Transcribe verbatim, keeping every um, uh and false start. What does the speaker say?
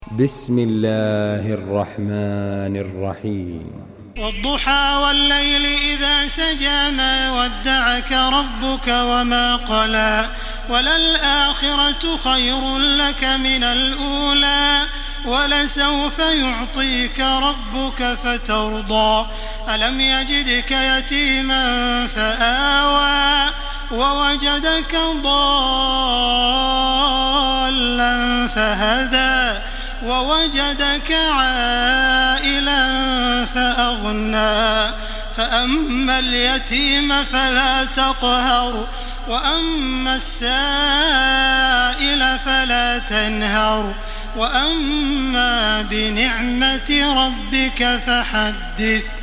بسم الله الرحمن الرحيم. والضحى والليل إذا سجى ما ودعك ربك وما قلى وللآخرة خير لك من الأولى ولسوف يعطيك ربك فترضى ألم يجدك يتيما فآوى ووجدك ضالا فهدى ووجدك عائلا فأغنى فأما اليتيم فلا تقهر وأما السائل فلا تنهر وأما بنعمة ربك فحدث.